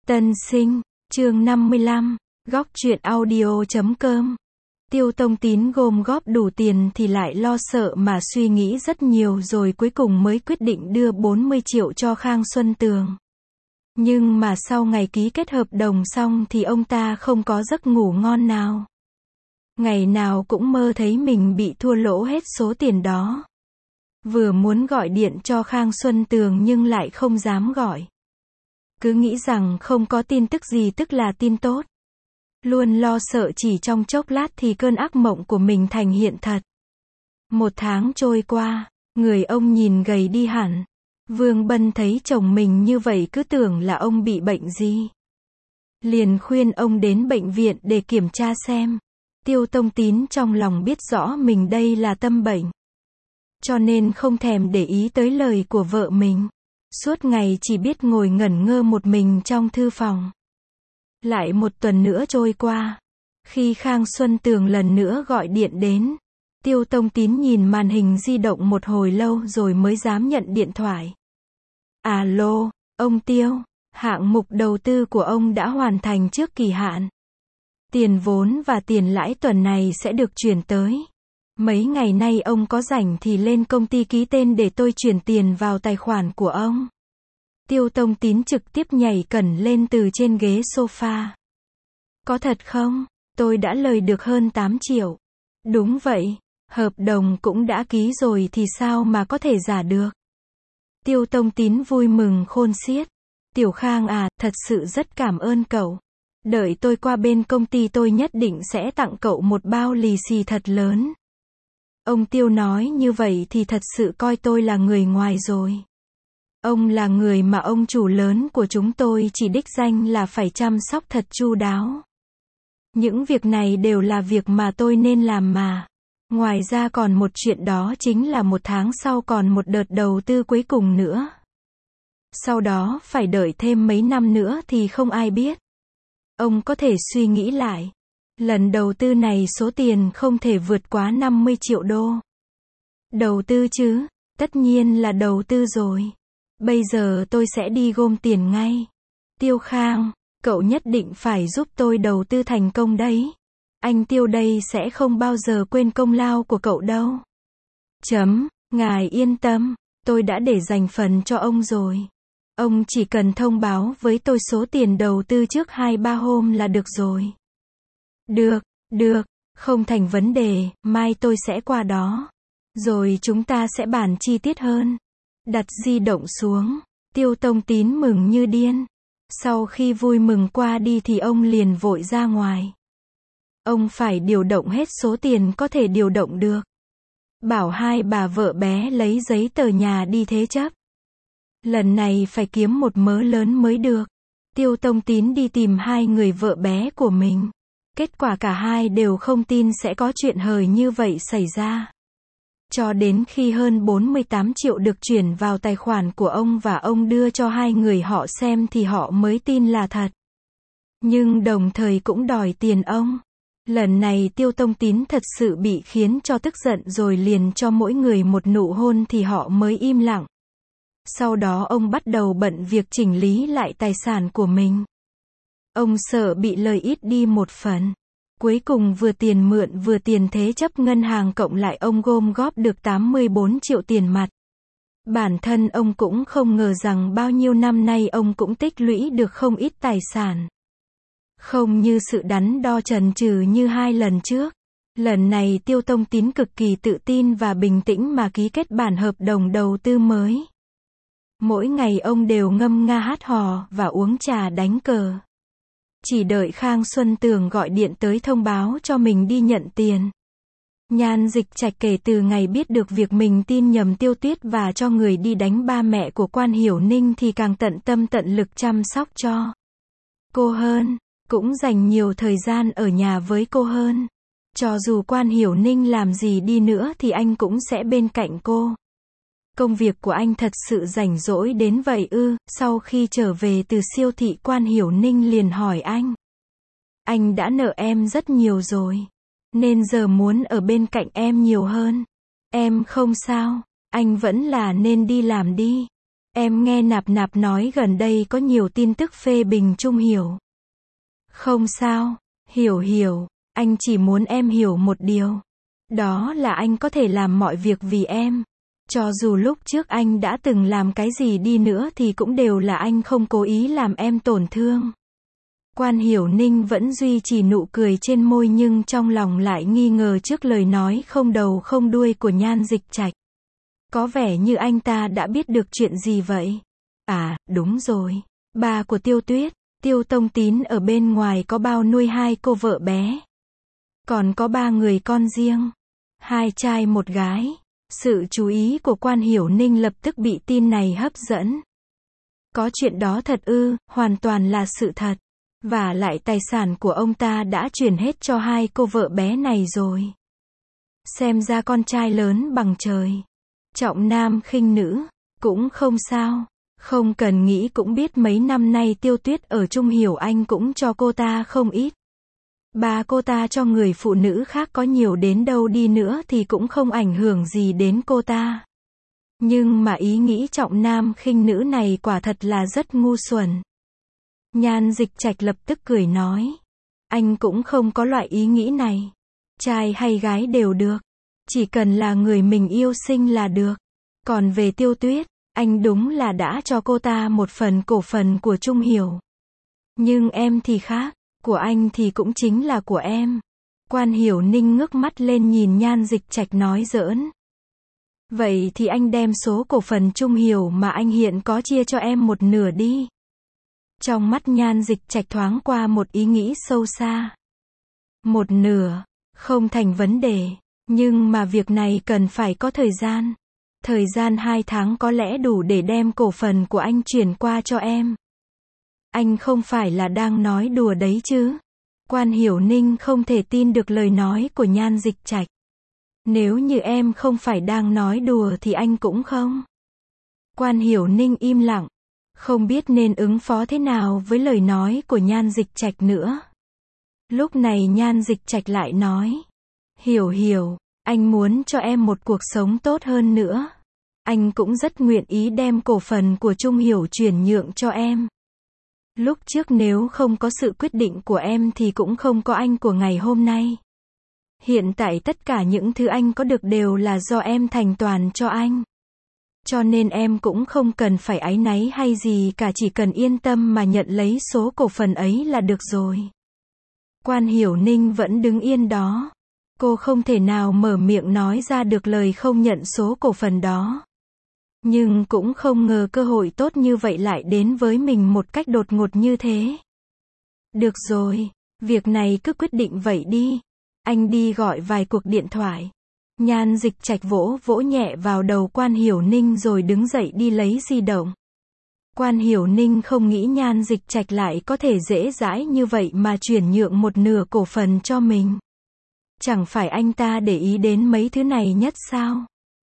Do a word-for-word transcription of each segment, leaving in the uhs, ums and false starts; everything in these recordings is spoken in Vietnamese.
Tân sinh, chương năm mươi lăm, góc truyện audio chấm com. Tiêu Tông Tín gom góp đủ tiền thì lại lo sợ mà suy nghĩ rất nhiều rồi cuối cùng mới quyết định đưa bốn mươi triệu cho Khang Xuân Tường. Nhưng mà sau ngày ký kết hợp đồng xong thì ông ta không có giấc ngủ ngon nào. Ngày nào cũng mơ thấy mình bị thua lỗ hết số tiền đó. Vừa muốn gọi điện cho Khang Xuân Tường nhưng lại không dám gọi. Cứ nghĩ rằng không có tin tức gì tức là tin tốt. Luôn lo sợ chỉ trong chốc lát thì cơn ác mộng của mình thành hiện thật. Một tháng trôi qua, người ông nhìn gầy đi hẳn. Vương Bân thấy chồng mình như vậy cứ tưởng là ông bị bệnh gì. Liền khuyên ông đến bệnh viện để kiểm tra xem. Tiêu Tông Tín trong lòng biết rõ mình đây là tâm bệnh. Cho nên không thèm để ý tới lời của vợ mình. Suốt ngày chỉ biết ngồi ngẩn ngơ một mình trong thư phòng. Lại một tuần nữa trôi qua. Khi Khang Xuân Tường lần nữa gọi điện đến, Tiêu Tông Tín nhìn màn hình di động một hồi lâu rồi mới dám nhận điện thoại. Alo, ông Tiêu, hạng mục đầu tư của ông đã hoàn thành trước kỳ hạn. Tiền vốn và tiền lãi tuần này sẽ được chuyển tới. Mấy ngày nay ông có rảnh thì lên công ty ký tên để tôi chuyển tiền vào tài khoản của ông. Tiêu Tông Tín trực tiếp nhảy cẩn lên từ trên ghế sofa. Có thật không? Tôi đã lời được hơn tám triệu. Đúng vậy, hợp đồng cũng đã ký rồi thì sao mà có thể giả được. Tiêu Tông Tín vui mừng khôn xiết. Tiểu Khang à, thật sự rất cảm ơn cậu. Đợi tôi qua bên công ty tôi nhất định sẽ tặng cậu một bao lì xì thật lớn. Ông Tiêu nói như vậy thì thật sự coi tôi là người ngoài rồi. Ông là người mà ông chủ lớn của chúng tôi chỉ đích danh là phải chăm sóc thật chu đáo. Những việc này đều là việc mà tôi nên làm mà. Ngoài ra còn một chuyện đó chính là một tháng sau còn một đợt đầu tư cuối cùng nữa. Sau đó phải đợi thêm mấy năm nữa thì không ai biết. Ông có thể suy nghĩ lại. Lần đầu tư này số tiền không thể vượt quá năm mươi triệu đô. Đầu tư chứ, tất nhiên là đầu tư rồi. Bây giờ tôi sẽ đi gom tiền ngay. Tiêu Khang, cậu nhất định phải giúp tôi đầu tư thành công đấy. Anh Tiêu đây sẽ không bao giờ quên công lao của cậu đâu. Chấm, ngài yên tâm, tôi đã để dành phần cho ông rồi. Ông chỉ cần thông báo với tôi số tiền đầu tư trước hai ba hôm là được rồi. Được, được, không thành vấn đề, mai tôi sẽ qua đó. Rồi chúng ta sẽ bàn chi tiết hơn. Đặt di động xuống, Tiêu Tông Tín mừng như điên. Sau khi vui mừng qua đi thì ông liền vội ra ngoài. Ông phải điều động hết số tiền có thể điều động được. Bảo hai bà vợ bé lấy giấy tờ nhà đi thế chấp. Lần này phải kiếm một mớ lớn mới được. Tiêu Tông Tín đi tìm hai người vợ bé của mình. Kết quả cả hai đều không tin sẽ có chuyện hời như vậy xảy ra. Cho đến khi hơn bốn mươi tám triệu được chuyển vào tài khoản của ông và ông đưa cho hai người họ xem thì họ mới tin là thật. Nhưng đồng thời cũng đòi tiền ông. Lần này Tiêu Tông Tín thật sự bị khiến cho tức giận rồi liền cho mỗi người một nụ hôn thì họ mới im lặng. Sau đó ông bắt đầu bận việc chỉnh lý lại tài sản của mình. Ông sợ bị lời ít đi một phần. Cuối cùng vừa tiền mượn vừa tiền thế chấp ngân hàng cộng lại ông gom góp được tám mươi bốn triệu tiền mặt. Bản thân ông cũng không ngờ rằng bao nhiêu năm nay ông cũng tích lũy được không ít tài sản. Không như sự đắn đo chần chừ như hai lần trước. Lần này Tiêu Tông Tín cực kỳ tự tin và bình tĩnh mà ký kết bản hợp đồng đầu tư mới. Mỗi ngày ông đều ngâm nga hát hò và uống trà đánh cờ. Chỉ đợi Khang Xuân Tường gọi điện tới thông báo cho mình đi nhận tiền. Nhan Dịch Trạch kể từ ngày biết được việc mình tin nhầm Tiêu Tuyết và cho người đi đánh ba mẹ của Quan Hiểu Ninh thì càng tận tâm tận lực chăm sóc cho cô hơn, cũng dành nhiều thời gian ở nhà với cô hơn. Cho dù Quan Hiểu Ninh làm gì đi nữa thì anh cũng sẽ bên cạnh cô. Công việc của anh thật sự rảnh rỗi đến vậy ư? Sau khi trở về từ siêu thị Quan Hiểu Ninh liền hỏi anh. Anh đã nợ em rất nhiều rồi. Nên giờ muốn ở bên cạnh em nhiều hơn. Em không sao. Anh vẫn là nên đi làm đi. Em nghe Nạp Nạp nói gần đây có nhiều tin tức phê bình Trung Hiểu. Không sao, Hiểu Hiểu, anh chỉ muốn em hiểu một điều. Đó là anh có thể làm mọi việc vì em. Cho dù lúc trước anh đã từng làm cái gì đi nữa thì cũng đều là anh không cố ý làm em tổn thương. Quan Hiểu Ninh vẫn duy trì nụ cười trên môi nhưng trong lòng lại nghi ngờ trước lời nói không đầu không đuôi của Nhan Dịch Trạch. Có vẻ như anh ta đã biết được chuyện gì vậy? À, đúng rồi. Ba của Tiêu Tuyết, Tiêu Tông Tín ở bên ngoài có bao nuôi hai cô vợ bé. Còn có ba người con riêng. Hai trai một gái. Sự chú ý của Quan Hiểu Ninh lập tức bị tin này hấp dẫn. Có chuyện đó thật ư? Hoàn toàn là sự thật. Và lại tài sản của ông ta đã chuyển hết cho hai cô vợ bé này rồi. Xem ra con trai lớn bằng trời. Trọng nam khinh nữ. Cũng không sao. Không cần nghĩ cũng biết mấy năm nay Tiêu Tuyết ở Trung Hiểu Anh cũng cho cô ta không ít. Ba cô ta cho người phụ nữ khác có nhiều đến đâu đi nữa thì cũng không ảnh hưởng gì đến cô ta. Nhưng mà ý nghĩ trọng nam khinh nữ này quả thật là rất ngu xuẩn. Nhan Dịch Trạch lập tức cười nói. Anh cũng không có loại ý nghĩ này. Trai hay gái đều được. Chỉ cần là người mình yêu sinh là được. Còn về Tiêu Tuyết, anh đúng là đã cho cô ta một phần cổ phần của Trung Hiểu. Nhưng em thì khác. Của anh thì cũng chính là của em. Quan Hiểu Ninh ngước mắt lên nhìn Nhan Dịch Trạch nói giỡn. Vậy thì anh đem số cổ phần Trung Hiểu mà anh hiện có chia cho em một nửa đi. Trong mắt Nhan Dịch Trạch thoáng qua một ý nghĩ sâu xa. Một nửa, không thành vấn đề. Nhưng mà việc này cần phải có thời gian. Thời gian hai tháng có lẽ đủ để đem cổ phần của anh chuyển qua cho em. Anh không phải là đang nói đùa đấy chứ? Quan Hiểu Ninh không thể tin được lời nói của Nhan Dịch Trạch. Nếu như em không phải đang nói đùa thì anh cũng không. Quan Hiểu Ninh im lặng. Không biết nên ứng phó thế nào với lời nói của Nhan Dịch Trạch nữa. Lúc này Nhan Dịch Trạch lại nói. Hiểu Hiểu, anh muốn cho em một cuộc sống tốt hơn nữa. Anh cũng rất nguyện ý đem cổ phần của Trung Hiểu chuyển nhượng cho em. Lúc trước nếu không có sự quyết định của em thì cũng không có anh của ngày hôm nay. Hiện tại tất cả những thứ anh có được đều là do em thành toàn cho anh. Cho nên em cũng không cần phải áy náy hay gì cả, chỉ cần yên tâm mà nhận lấy số cổ phần ấy là được rồi. Quan Hiểu Ninh vẫn đứng yên đó. Cô không thể nào mở miệng nói ra được lời không nhận số cổ phần đó. Nhưng cũng không ngờ cơ hội tốt như vậy lại đến với mình một cách đột ngột như thế. Được rồi, việc này cứ quyết định vậy đi. Anh đi gọi vài cuộc điện thoại. Nhan Dịch Trạch vỗ vỗ nhẹ vào đầu Quan Hiểu Ninh rồi đứng dậy đi lấy di động. Quan Hiểu Ninh không nghĩ Nhan Dịch Trạch lại có thể dễ dãi như vậy mà chuyển nhượng một nửa cổ phần cho mình. Chẳng phải anh ta để ý đến mấy thứ này nhất sao?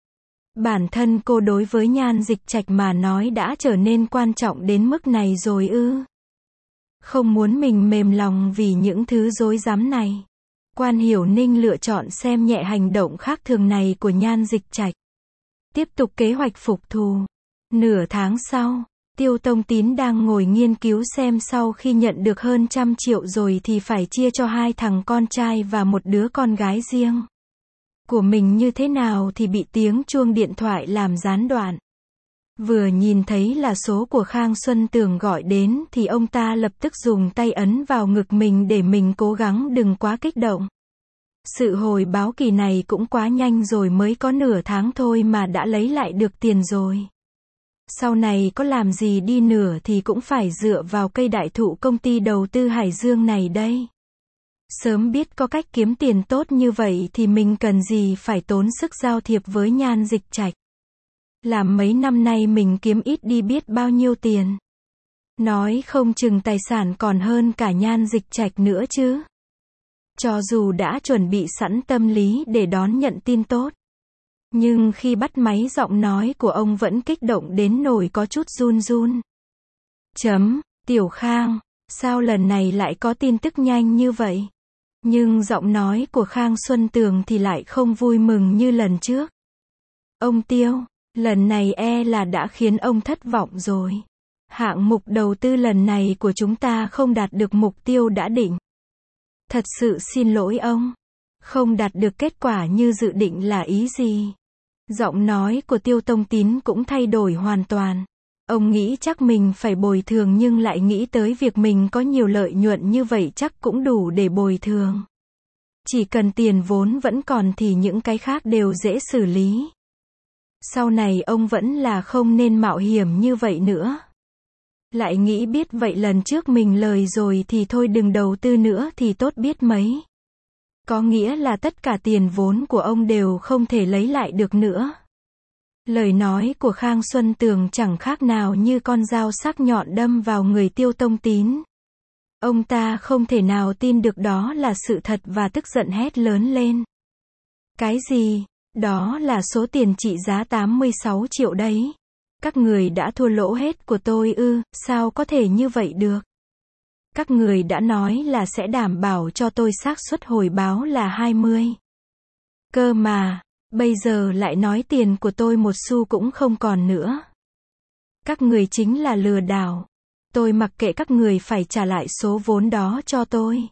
Bản thân cô đối với Nhan Dịch Trạch mà nói đã trở nên quan trọng đến mức này rồi ư? Không muốn mình mềm lòng vì những thứ rối rắm này. Quan Hiểu Ninh lựa chọn xem nhẹ hành động khác thường này của Nhan Dịch Trạch. Tiếp tục kế hoạch phục thù. Nửa tháng sau, Tiêu Tông Tín đang ngồi nghiên cứu xem sau khi nhận được hơn trăm triệu rồi thì phải chia cho hai thằng con trai và một đứa con gái riêng của mình như thế nào thì bị tiếng chuông điện thoại làm gián đoạn. Vừa nhìn thấy là số của Khang Xuân Tường gọi đến thì ông ta lập tức dùng tay ấn vào ngực mình để mình cố gắng đừng quá kích động. Sự hồi báo kỳ này cũng quá nhanh rồi, mới có nửa tháng thôi mà đã lấy lại được tiền rồi. Sau này có làm gì đi nữa thì cũng phải dựa vào cây đại thụ công ty đầu tư Hải Dương này đây. Sớm biết có cách kiếm tiền tốt như vậy thì mình cần gì phải tốn sức giao thiệp với Nhan Dịch Trạch. Làm mấy năm nay mình kiếm ít đi biết bao nhiêu tiền. Nói không chừng tài sản còn hơn cả Nhan Dịch Trạch nữa chứ. Cho dù đã chuẩn bị sẵn tâm lý để đón nhận tin tốt, nhưng khi bắt máy giọng nói của ông vẫn kích động đến nỗi có chút run run. Chấm, Tiểu Khang, sao lần này lại có tin tức nhanh như vậy? Nhưng giọng nói của Khang Xuân Tường thì lại không vui mừng như lần trước. Ông Tiêu, Lần này e là đã khiến ông thất vọng rồi. Hạng mục đầu tư lần này của chúng ta không đạt được mục tiêu đã định. Thật sự xin lỗi ông. Không đạt được kết quả như dự định là ý gì? Giọng nói của Tiêu Tông Tín cũng thay đổi hoàn toàn. Ông nghĩ chắc mình phải bồi thường nhưng lại nghĩ tới việc mình có nhiều lợi nhuận như vậy chắc cũng đủ để bồi thường. Chỉ cần tiền vốn vẫn còn thì những cái khác đều dễ xử lý. Sau này ông vẫn là không nên mạo hiểm như vậy nữa. Lại nghĩ biết vậy lần trước mình lời rồi thì thôi đừng đầu tư nữa thì tốt biết mấy. Có nghĩa là tất cả tiền vốn của ông đều không thể lấy lại được nữa. Lời nói của Khang Xuân Tường chẳng khác nào như con dao sắc nhọn đâm vào người Tiêu Tông Tín. Ông ta không thể nào tin được đó là sự thật và tức giận hét lớn lên. Cái gì? Đó là số tiền trị giá tám mươi sáu triệu đấy. Các người đã thua lỗ hết của tôi ư, sao có thể như vậy được? Các người đã nói là sẽ đảm bảo cho tôi xác suất hồi báo là hai mươi. Cơ mà, bây giờ lại nói tiền của tôi một xu cũng không còn nữa. Các người chính là lừa đảo. Tôi mặc kệ các người phải trả lại số vốn đó cho tôi.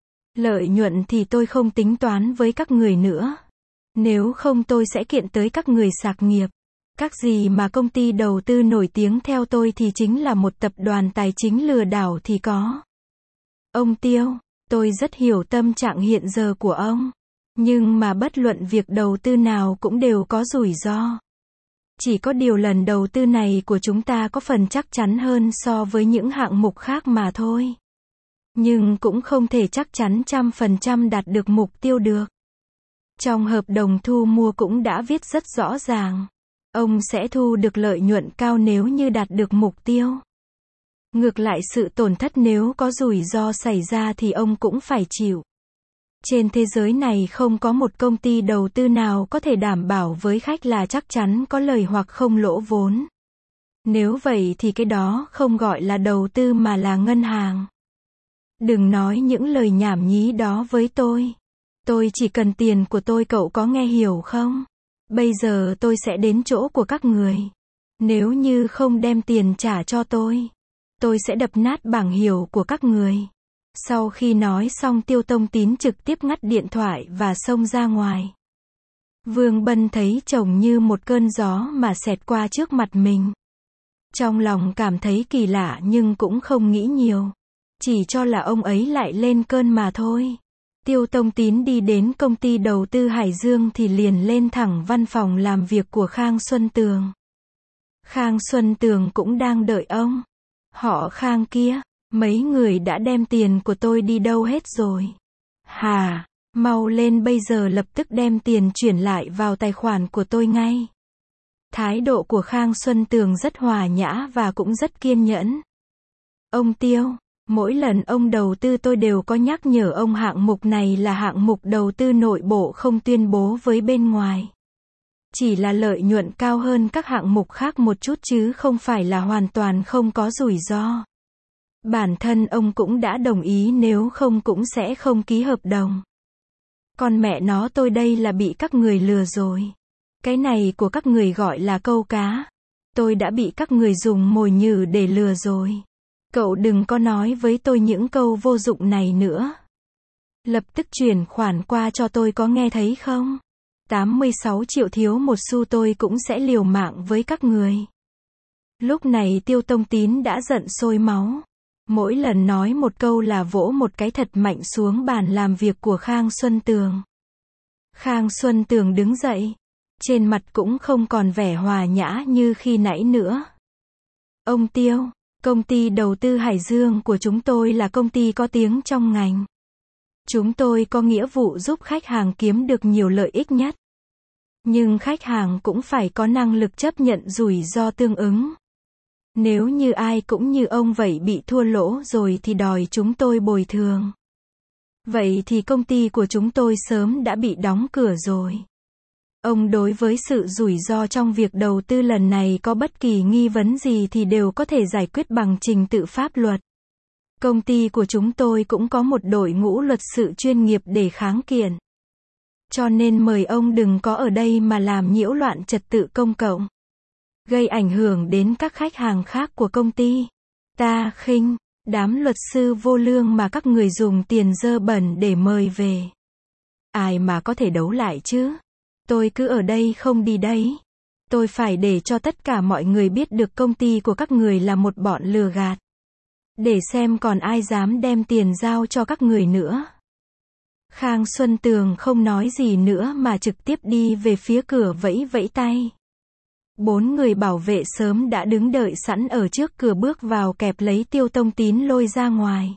Lợi nhuận thì tôi không tính toán với các người nữa. Nếu không tôi sẽ kiện tới các người sạc nghiệp. Các gì mà công ty đầu tư nổi tiếng theo tôi thì chính là một tập đoàn tài chính lừa đảo thì có. Ông Tiêu, tôi rất hiểu tâm trạng hiện giờ của ông. Nhưng mà bất luận việc đầu tư nào cũng đều có rủi ro. Chỉ có điều lần đầu tư này của chúng ta có phần chắc chắn hơn so với những hạng mục khác mà thôi. Nhưng cũng không thể chắc chắn trăm phần trăm đạt được mục tiêu được. Trong hợp đồng thu mua cũng đã viết rất rõ ràng. Ông sẽ thu được lợi nhuận cao nếu như đạt được mục tiêu. Ngược lại sự tổn thất nếu có rủi ro xảy ra thì ông cũng phải chịu. Trên thế giới này không có một công ty đầu tư nào có thể đảm bảo với khách là chắc chắn có lời hoặc không lỗ vốn. Nếu vậy thì cái đó không gọi là đầu tư mà là ngân hàng. Đừng nói những lời nhảm nhí đó với tôi. Tôi chỉ cần tiền của tôi, cậu có nghe hiểu không? Bây giờ tôi sẽ đến chỗ của các người. Nếu như không đem tiền trả cho tôi, tôi sẽ đập nát bảng hiệu của các người. Sau khi nói xong Tiêu Tông Tín trực tiếp ngắt điện thoại và xông ra ngoài. Vương Bân thấy chồng như một cơn gió mà xẹt qua trước mặt mình. Trong lòng cảm thấy kỳ lạ nhưng cũng không nghĩ nhiều. Chỉ cho là ông ấy lại lên cơn mà thôi. Tiêu Tông Tín đi đến công ty đầu tư Hải Dương thì liền lên thẳng văn phòng làm việc của Khang Xuân Tường. Khang Xuân Tường cũng đang đợi ông. Họ Khang kia, mấy người đã đem tiền của tôi đi đâu hết rồi? Hà, mau lên bây giờ lập tức đem tiền chuyển lại vào tài khoản của tôi ngay. Thái độ của Khang Xuân Tường rất hòa nhã và cũng rất kiên nhẫn. Ông Tiêu, mỗi lần ông đầu tư tôi đều có nhắc nhở ông hạng mục này là hạng mục đầu tư nội bộ không tuyên bố với bên ngoài. Chỉ là lợi nhuận cao hơn các hạng mục khác một chút chứ không phải là hoàn toàn không có rủi ro. Bản thân ông cũng đã đồng ý nếu không cũng sẽ không ký hợp đồng. Còn mẹ nó tôi đây là bị các người lừa rồi. Cái này của các người gọi là câu cá. Tôi đã bị các người dùng mồi nhử để lừa rồi. Cậu đừng có nói với tôi những câu vô dụng này nữa. Lập tức chuyển khoản qua cho tôi, có nghe thấy không? tám mươi sáu triệu thiếu một xu tôi cũng sẽ liều mạng với các người. Lúc này Tiêu Tông Tín đã giận sôi máu. Mỗi lần nói một câu là vỗ một cái thật mạnh xuống bàn làm việc của Khang Xuân Tường. Khang Xuân Tường đứng dậy. Trên mặt cũng không còn vẻ hòa nhã như khi nãy nữa. Ông Tiêu, công ty đầu tư Hải Dương của chúng tôi là công ty có tiếng trong ngành. Chúng tôi có nghĩa vụ giúp khách hàng kiếm được nhiều lợi ích nhất. Nhưng khách hàng cũng phải có năng lực chấp nhận rủi ro tương ứng. Nếu như ai cũng như ông vậy bị thua lỗ rồi thì đòi chúng tôi bồi thường. Vậy thì công ty của chúng tôi sớm đã bị đóng cửa rồi. Ông đối với sự rủi ro trong việc đầu tư lần này có bất kỳ nghi vấn gì thì đều có thể giải quyết bằng trình tự pháp luật. Công ty của chúng tôi cũng có một đội ngũ luật sự chuyên nghiệp để kháng kiện. Cho nên mời ông đừng có ở đây mà làm nhiễu loạn trật tự công cộng. gây ảnh hưởng đến các khách hàng khác của công ty. Ta khinh đám luật sư vô lương mà các người dùng tiền dơ bẩn để mời về. Ai mà có thể đấu lại chứ? Tôi cứ ở đây không đi đấy. Tôi phải để cho tất cả mọi người biết được công ty của các người là một bọn lừa gạt. Để xem còn ai dám đem tiền giao cho các người nữa. Khang Xuân Tường không nói gì nữa mà trực tiếp đi về phía cửa vẫy vẫy tay. Bốn người bảo vệ sớm đã đứng đợi sẵn ở trước cửa bước vào kẹp lấy Tiêu Tông Tín lôi ra ngoài.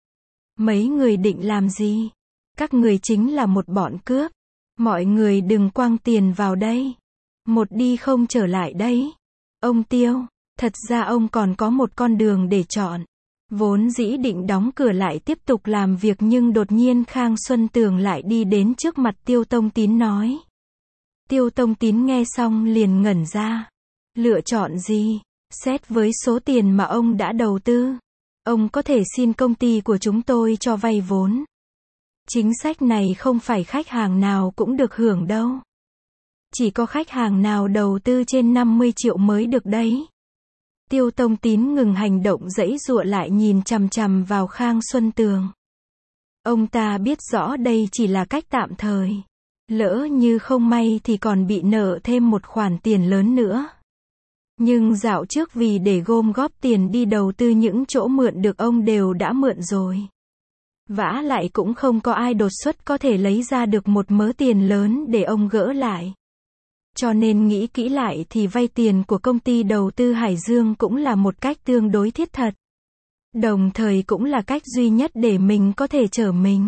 Mấy người định làm gì? Các người chính là một bọn cướp. Mọi người đừng quăng tiền vào đây. Một đi không trở lại đấy. Ông Tiêu, thật ra ông còn có một con đường để chọn. Vốn dĩ định đóng cửa lại tiếp tục làm việc nhưng đột nhiên Khang Xuân Tường lại đi đến trước mặt Tiêu Tông Tín nói. Tiêu Tông Tín nghe xong liền ngẩn ra. Lựa chọn gì? Xét với số tiền mà ông đã đầu tư, ông có thể xin công ty của chúng tôi cho vay vốn. Chính sách này không phải khách hàng nào cũng được hưởng đâu. Chỉ có khách hàng nào đầu tư trên năm mươi triệu mới được đấy. Tiêu Tông Tín ngừng hành động giãy giụa lại nhìn chằm chằm vào Khang Xuân Tường. Ông ta biết rõ đây chỉ là cách tạm thời. Lỡ như không may thì còn bị nợ thêm một khoản tiền lớn nữa. Nhưng dạo trước vì để gom góp tiền đi đầu tư những chỗ mượn được ông đều đã mượn rồi. Vả lại cũng không có ai đột xuất có thể lấy ra được một mớ tiền lớn để ông gỡ lại. Cho nên nghĩ kỹ lại thì vay tiền của công ty đầu tư Hải Dương cũng là một cách tương đối thiết thật. Đồng thời cũng là cách duy nhất để mình có thể trở mình.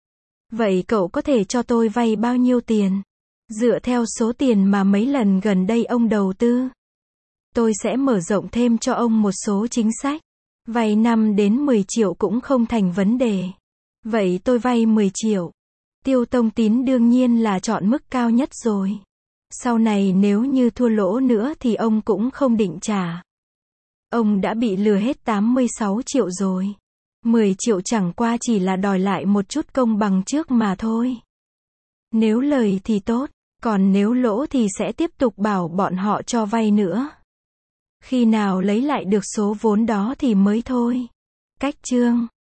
Vậy cậu có thể cho tôi vay bao nhiêu tiền? Dựa theo số tiền mà mấy lần gần đây ông đầu tư, tôi sẽ mở rộng thêm cho ông một số chính sách. Vay năm đến mười triệu cũng không thành vấn đề. Vậy tôi vay mười triệu. Tiêu Tông Tín đương nhiên là chọn mức cao nhất rồi. Sau này nếu như thua lỗ nữa thì ông cũng không định trả. Ông đã bị lừa hết tám mươi sáu triệu rồi. mười triệu chẳng qua chỉ là đòi lại một chút công bằng trước mà thôi. Nếu lời thì tốt, còn nếu lỗ thì sẽ tiếp tục bảo bọn họ cho vay nữa. Khi nào lấy lại được số vốn đó thì mới thôi. Cách chương